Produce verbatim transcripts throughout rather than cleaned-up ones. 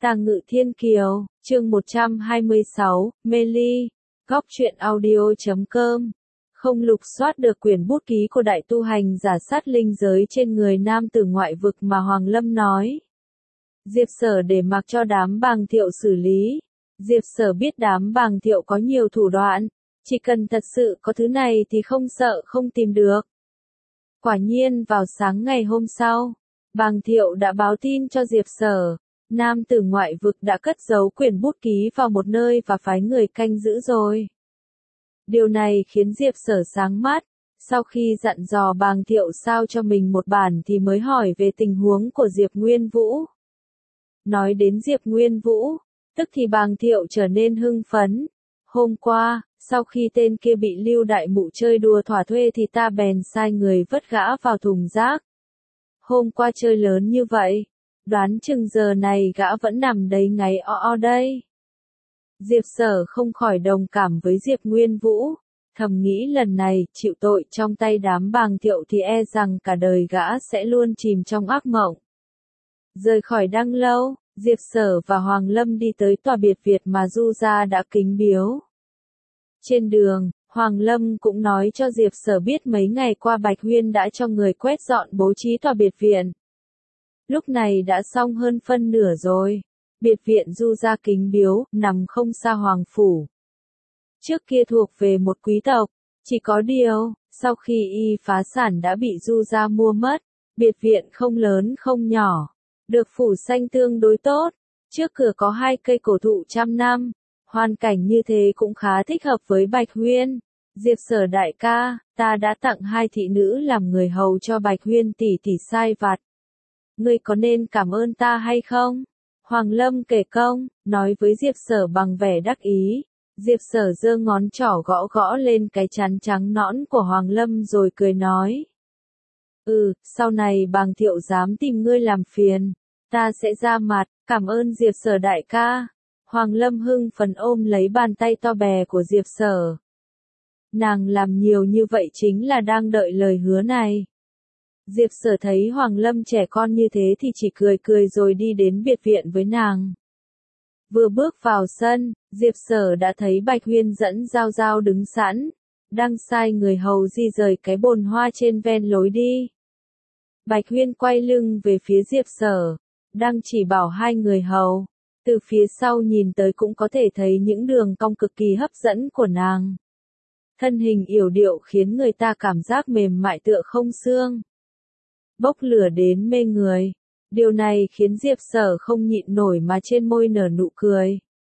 Tàng Ngự Thiên Kiều, chương một trăm hai mươi sáu, mê ly, góc truyện audio chấm com. Không lục soát được quyển bút ký của đại tu hành giả sát linh giới trên người nam tử ngoại vực mà Hoàng Lâm nói. Diệp Sở để mặc cho đám Bàng Thiệu xử lý. Diệp Sở biết đám Bàng Thiệu có nhiều thủ đoạn, chỉ cần thật sự có thứ này thì không sợ không tìm được. Quả nhiên vào sáng ngày hôm sau, Bàng Thiệu đã báo tin cho Diệp Sở. Nam tử ngoại vực đã cất giấu quyển bút ký vào một nơi và phái người canh giữ rồi. Điều này khiến Diệp Sở sáng mắt, sau khi dặn dò Bàng Thiệu sao cho mình một bản thì mới hỏi về tình huống của Diệp Nguyên Vũ. Nói đến Diệp Nguyên Vũ, tức thì Bàng Thiệu trở nên hưng phấn. Hôm qua, sau khi tên kia bị Lưu Đại Mụ chơi đùa thỏa thuê thì ta bèn sai người vứt gã vào thùng rác. Hôm qua chơi lớn như vậy, đoán chừng giờ này gã vẫn nằm đấy ngáy o o đây. Diệp Sở không khỏi đồng cảm với Diệp Nguyên Vũ, thầm nghĩ lần này chịu tội trong tay đám Bàng Thiệu thì e rằng cả đời gã sẽ luôn chìm trong ác mộng. Rời khỏi Đăng Lâu, Diệp Sở và Hoàng Lâm đi tới tòa biệt viện mà Du gia đã kính biếu. Trên đường, Hoàng Lâm cũng nói cho Diệp Sở biết mấy ngày qua Bạch Huyên đã cho người quét dọn bố trí tòa biệt viện. Lúc này đã xong hơn phân nửa rồi. Biệt viện Du gia kính biếu, nằm không xa Hoàng Phủ. Trước kia thuộc về một quý tộc, chỉ có điều, sau khi y phá sản đã bị Du gia mua mất. Biệt viện không lớn không nhỏ, được phủ xanh tương đối tốt, trước cửa có hai cây cổ thụ trăm năm. Hoàn cảnh như thế cũng khá thích hợp với Bạch Huyên. Diệp Sở đại ca, ta đã tặng hai thị nữ làm người hầu cho Bạch Huyên tỷ tỷ sai vặt. Ngươi có nên cảm ơn ta hay không? Hoàng Lâm kể công, nói với Diệp Sở bằng vẻ đắc ý. Diệp Sở giơ ngón trỏ gõ gõ lên cái trán trắng nõn của Hoàng Lâm rồi cười nói. Ừ, sau này Bàng Thiệu dám tìm ngươi làm phiền, ta sẽ ra mặt, cảm ơn Diệp Sở đại ca. Hoàng Lâm hưng phấn ôm lấy bàn tay to bè của Diệp Sở. Nàng làm nhiều như vậy chính là đang đợi lời hứa này. Diệp Sở thấy Hoàng Lâm trẻ con như thế thì chỉ cười cười rồi đi đến biệt viện với nàng. Vừa bước vào sân, Diệp Sở đã thấy Bạch Huyên dẫn Giao Giao đứng sẵn, đang sai người hầu di rời cái bồn hoa trên ven lối đi. Bạch Huyên quay lưng về phía Diệp Sở, đang chỉ bảo hai người hầu. Từ phía sau nhìn tới cũng có thể thấy những đường cong cực kỳ hấp dẫn của nàng. Thân hình yểu điệu khiến người ta cảm giác mềm mại tựa không xương. Bốc lửa đến mê người. Điều này khiến Diệp Sở không nhịn nổi mà trên môi nở nụ cười.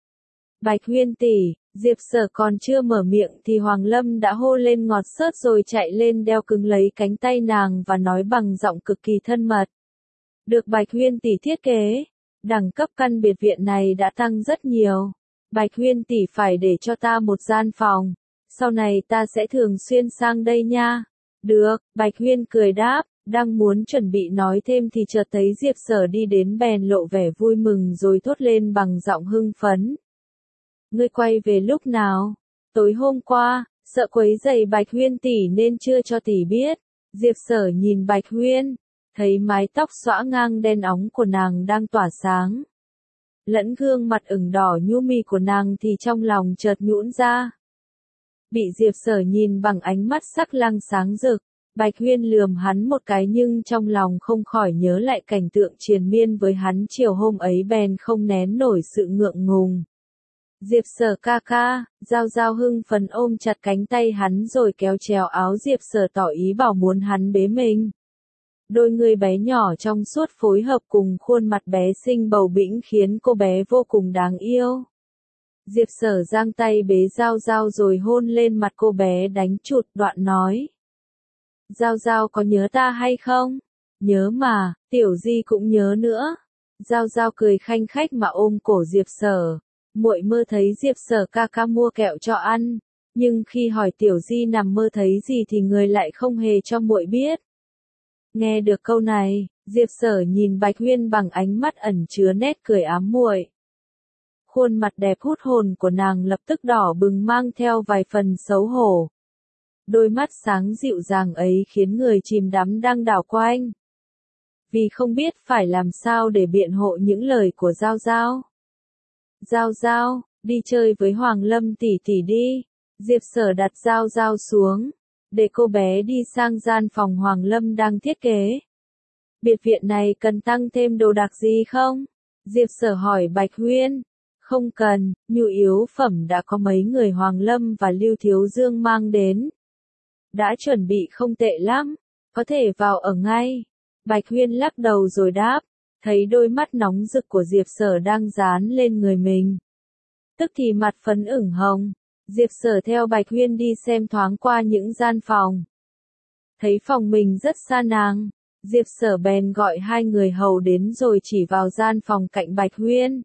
Bạch Huyên tỷ, Diệp Sở còn chưa mở miệng thì Hoàng Lâm đã hô lên ngọt xớt rồi chạy lên đeo cứng lấy cánh tay nàng và nói bằng giọng cực kỳ thân mật. Được Bạch Huyên tỷ thiết kế, đẳng cấp căn biệt viện này đã tăng rất nhiều. Bạch Huyên tỷ phải để cho ta một gian phòng, sau này ta sẽ thường xuyên sang đây nha. Được, Bạch Huyên cười đáp, đang muốn chuẩn bị nói thêm thì chợt thấy Diệp Sở đi đến bèn lộ vẻ vui mừng rồi thốt lên bằng giọng hưng phấn. Ngươi quay về lúc nào? Tối hôm qua, sợ quấy rầy Bạch Huyên tỷ nên chưa cho tỷ biết. Diệp Sở nhìn Bạch Huyên, thấy mái tóc xõa ngang đen óng của nàng đang tỏa sáng. Lẫn gương mặt ửng đỏ nhu mì của nàng thì trong lòng chợt nhũn ra. Bị Diệp Sở nhìn bằng ánh mắt sắc lăng sáng rực, Bạch Huyên lườm hắn một cái nhưng trong lòng không khỏi nhớ lại cảnh tượng triền miên với hắn chiều hôm ấy bèn không nén nổi sự ngượng ngùng. Diệp Sở ca ca, Giao Giao hưng phấn ôm chặt cánh tay hắn rồi kéo chéo áo Diệp Sở tỏ ý bảo muốn hắn bế mình. Đôi người bé nhỏ trong suốt phối hợp cùng khuôn mặt bé xinh bầu bĩnh khiến cô bé vô cùng đáng yêu. Diệp Sở giang tay bế Giao Giao rồi hôn lên mặt cô bé đánh chụt đoạn nói. Giao Giao có nhớ ta hay không? Nhớ mà, Tiểu Di cũng nhớ nữa. Giao Giao cười khanh khách mà ôm cổ Diệp Sở. Muội mơ thấy Diệp Sở ca ca mua kẹo cho ăn, nhưng khi hỏi Tiểu Di nằm mơ thấy gì thì người lại không hề cho muội biết. Nghe được câu này, Diệp Sở nhìn Bạch Huyên bằng ánh mắt ẩn chứa nét cười ám muội. Khuôn mặt đẹp hút hồn của nàng lập tức đỏ bừng mang theo vài phần xấu hổ. Đôi mắt sáng dịu dàng ấy khiến người chìm đắm đang đảo quanh. vì không biết phải làm sao để biện hộ những lời của Giao Giao. Giao Giao, đi chơi với Hoàng Lâm tỷ tỷ đi. Diệp Sở đặt Giao Giao xuống, để cô bé đi sang gian phòng Hoàng Lâm đang thiết kế. Biệt viện này cần tăng thêm đồ đạc gì không? Diệp Sở hỏi Bạch Huyên. Không cần, nhu yếu phẩm đã có mấy người Hoàng Lâm và Lưu Thiếu Dương mang đến. Đã chuẩn bị không tệ lắm, có thể vào ở ngay. Bạch Huyên lắc đầu rồi đáp, thấy đôi mắt nóng rực của Diệp Sở đang dán lên người mình. Tức thì mặt phấn ửng hồng, Diệp Sở theo Bạch Huyên đi xem thoáng qua những gian phòng. Thấy phòng mình rất xa nàng, Diệp Sở bèn gọi hai người hầu đến rồi chỉ vào gian phòng cạnh Bạch Huyên.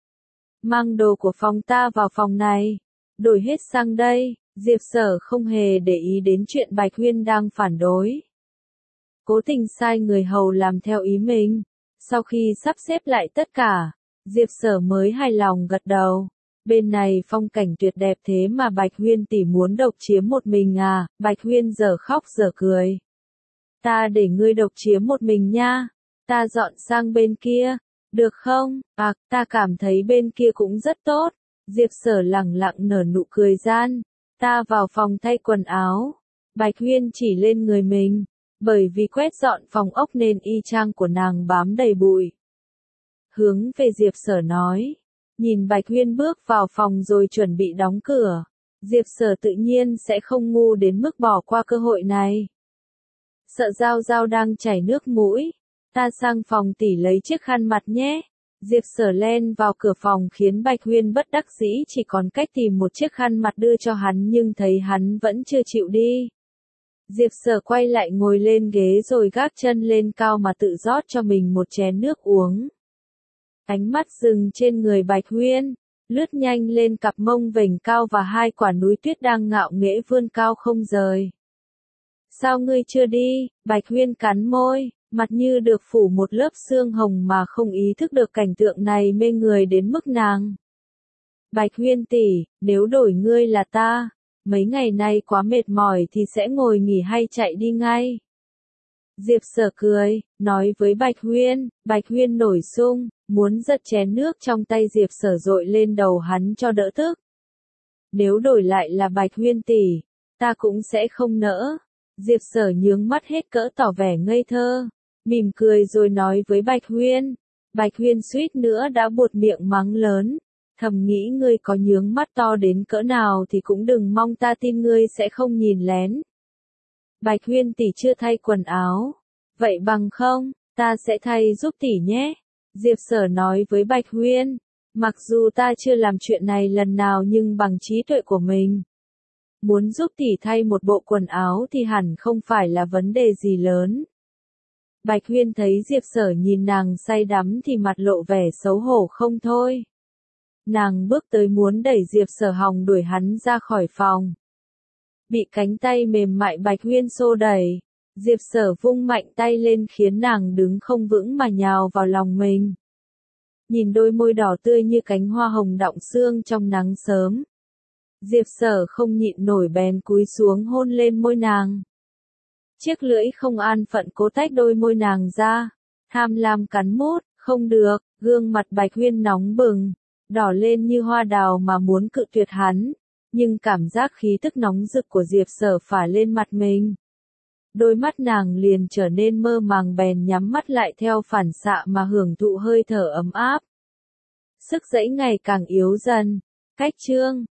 Mang đồ của phòng ta vào phòng này, đổi hết sang đây. Diệp Sở không hề để ý đến chuyện Bạch Huyên đang phản đối. Cố tình sai người hầu làm theo ý mình. Sau khi sắp xếp lại tất cả, Diệp Sở mới hài lòng gật đầu. Bên này phong cảnh tuyệt đẹp thế mà Bạch Huyên tỷ muốn độc chiếm một mình à? Bạch Huyên giờ khóc giờ cười. Ta để ngươi độc chiếm một mình nha. Ta dọn sang bên kia. Được không? À, ta cảm thấy bên kia cũng rất tốt. Diệp Sở lẳng lặng nở nụ cười gian. Ta vào phòng thay quần áo. Bạch Huyên chỉ lên người mình. Bởi vì quét dọn phòng ốc nên y chang của nàng bám đầy bụi. Hướng về Diệp Sở nói. Nhìn Bạch Huyên bước vào phòng rồi chuẩn bị đóng cửa. Diệp Sở tự nhiên sẽ không ngu đến mức bỏ qua cơ hội này. Sợ Giao Giao đang chảy nước mũi. Ta sang phòng tỷ lấy chiếc khăn mặt nhé. Diệp Sở len vào cửa phòng khiến Bạch Huyên bất đắc dĩ chỉ còn cách tìm một chiếc khăn mặt đưa cho hắn nhưng thấy hắn vẫn chưa chịu đi. Diệp Sở quay lại ngồi lên ghế rồi gác chân lên cao mà tự rót cho mình một chén nước uống. Ánh mắt dừng trên người Bạch Huyên, lướt nhanh lên cặp mông vểnh cao và hai quả núi tuyết đang ngạo nghễ vươn cao không rời. Sao ngươi chưa đi? Bạch Huyên cắn môi, mặt như được phủ một lớp sương hồng mà không ý thức được cảnh tượng này mê người đến mức nàng. Bạch Huyên tỷ, nếu đổi ngươi là ta, mấy ngày nay quá mệt mỏi thì sẽ ngồi nghỉ hay chạy đi ngay. Diệp Sở cười, nói với Bạch Huyên. Bạch Huyên nổi sung, muốn giật chén nước trong tay Diệp Sở dội lên đầu hắn cho đỡ tức. Nếu đổi lại là Bạch Huyên tỷ, ta cũng sẽ không nỡ. Diệp Sở nhướng mắt hết cỡ tỏ vẻ ngây thơ, mỉm cười rồi nói với Bạch Huyên. Bạch Huyên suýt nữa đã buột miệng mắng lớn, thầm nghĩ ngươi có nhướng mắt to đến cỡ nào thì cũng đừng mong ta tin ngươi sẽ không nhìn lén. Bạch Huyên tỷ chưa thay quần áo, vậy bằng không, ta sẽ thay giúp tỷ nhé. Diệp Sở nói với Bạch Huyên, mặc dù ta chưa làm chuyện này lần nào nhưng bằng trí tuệ của mình, muốn giúp tỷ thay một bộ quần áo thì hẳn không phải là vấn đề gì lớn. Bạch Huyên thấy Diệp Sở nhìn nàng say đắm thì mặt lộ vẻ xấu hổ không thôi. Nàng bước tới muốn đẩy Diệp Sở hòng đuổi hắn ra khỏi phòng. Bị cánh tay mềm mại Bạch Huyên xô đẩy, Diệp Sở vung mạnh tay lên khiến nàng đứng không vững mà nhào vào lòng mình. Nhìn đôi môi đỏ tươi như cánh hoa hồng đọng sương trong nắng sớm. Diệp Sở không nhịn nổi bèn cúi xuống hôn lên môi nàng. Chiếc lưỡi không an phận cố tách đôi môi nàng ra, tham lam cắn mút, không được, gương mặt Bạch Huyên nóng bừng, đỏ lên như hoa đào mà muốn cự tuyệt hắn, nhưng cảm giác khí tức nóng rực của Diệp Sở phả lên mặt mình. Đôi mắt nàng liền trở nên mơ màng bèn nhắm mắt lại theo phản xạ mà hưởng thụ hơi thở ấm áp. Sức giãy ngày càng yếu dần, cách chương